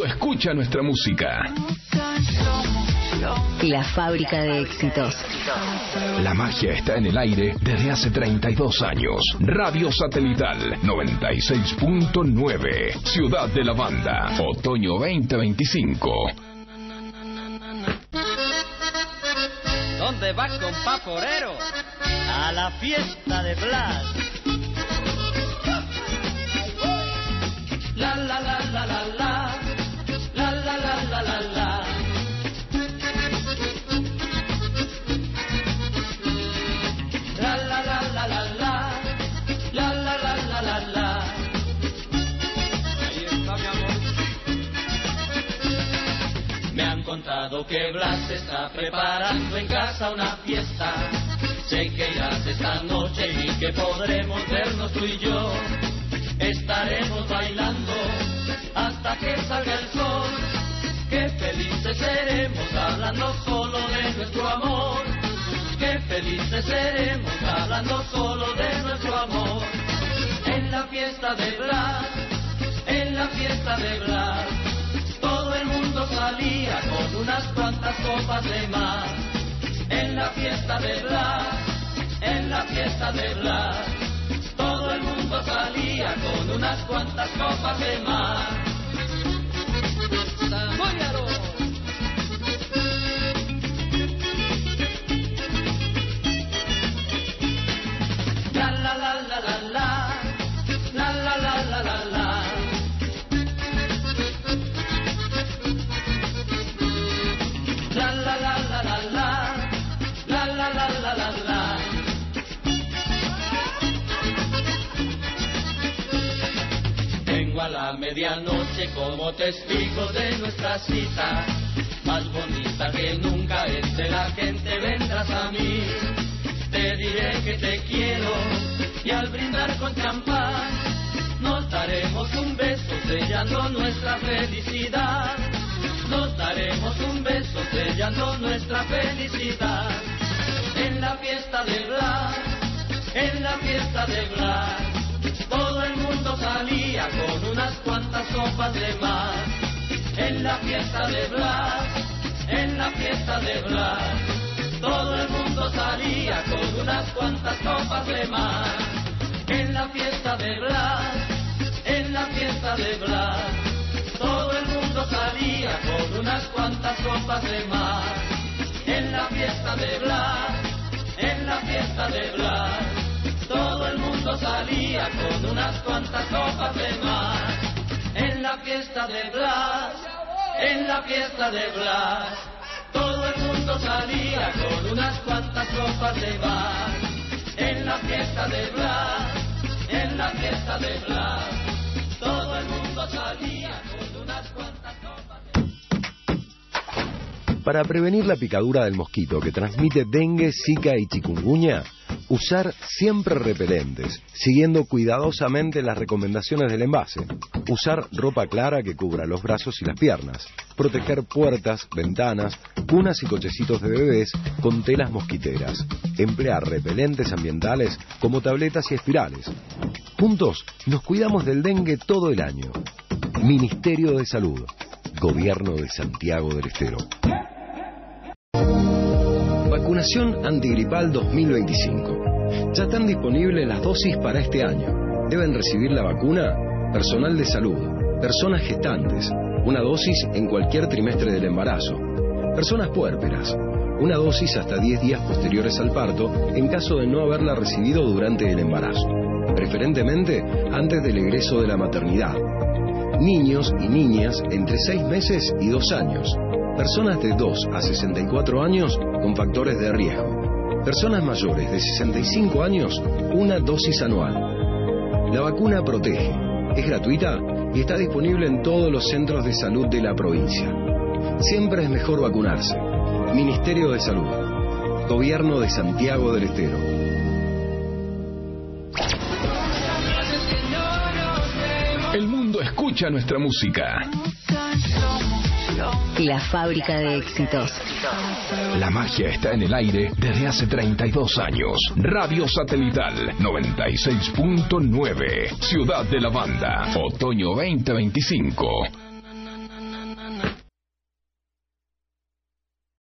escucha nuestra música. La fábrica de éxitos. La magia está en el aire desde hace 32 años. Radio Satelital 96.9. Ciudad de la Banda. Otoño 2025. ¿Dónde va, compa Porero? A la fiesta de Blas. La la la la la la. La la la la la la. La la la la la la. La la la la la la. Ahí está, mi amor. Me han contado que Blas está preparando en casa una fiesta. Sé que irás esta noche y que podremos vernos tú y yo. Estaremos bailando hasta que salga el sol. Qué felices seremos hablando solo de nuestro amor. Qué felices seremos hablando solo de nuestro amor. En la fiesta de Blas, en la fiesta de Blas, todo el mundo salía con unas cuantas copas de más. En la fiesta de Blas, en la fiesta de Blas, todo el mundo salía con unas cuantas copas de más. ¡Samóyalo! La la la la la la, la la la la la la. La la la la la la, la la la la la la. Vengo a la medianoche como testigo de nuestra cita, más bonita que nunca entre la gente vendrás a mí. Te diré que te quiero y al brindar con champán nos daremos un beso sellando nuestra felicidad. Nos daremos un beso sellando nuestra felicidad. En la fiesta de Blas, en la fiesta de Blas, todo el mundo salía con unas cuantas copas de más. En la fiesta de Blas, en la fiesta de Blas, todo el mundo salía con unas cuantas copas de más. En la fiesta de Blas, en la fiesta de Blas, todo el mundo salía con unas cuantas copas de más. En la fiesta de Blas, en la fiesta de Blas, todo el mundo salía con unas cuantas copas de más. En la fiesta de Blas, en la fiesta de Blas, todo el mundo salía con unas cuantas copas de más. En la fiesta de Blas, en la fiesta de Blas, todo el mundo salía con unas cuantas copas de más. Para prevenir la picadura del mosquito que transmite dengue, zika y chikungunya, usar siempre repelentes, siguiendo cuidadosamente las recomendaciones del envase. Usar ropa clara que cubra los brazos y las piernas. Proteger puertas, ventanas, cunas y cochecitos de bebés con telas mosquiteras. Emplear repelentes ambientales como tabletas y espirales. Juntos nos cuidamos del dengue todo el año. Ministerio de Salud. Gobierno de Santiago del Estero. Vacunación antigripal 2025. Ya están disponibles las dosis para este año. Deben recibir la vacuna personal de salud, personas gestantes, una dosis en cualquier trimestre del embarazo, personas puérperas, una dosis hasta 10 días posteriores al parto en caso de no haberla recibido durante el embarazo, preferentemente antes del egreso de la maternidad, niños y niñas entre 6 meses y 2 años, personas de 2 a 64 años con factores de riesgo, personas mayores de 65 años, una dosis anual. La vacuna protege, es gratuita y está disponible en todos los centros de salud de la provincia. Siempre es mejor vacunarse. Ministerio de Salud. Gobierno de Santiago del Estero. El mundo escucha nuestra música. La fábrica de éxitos. La magia está en el aire desde hace 32 años. Radio Satelital 96.9. Ciudad de la Banda. Otoño 2025.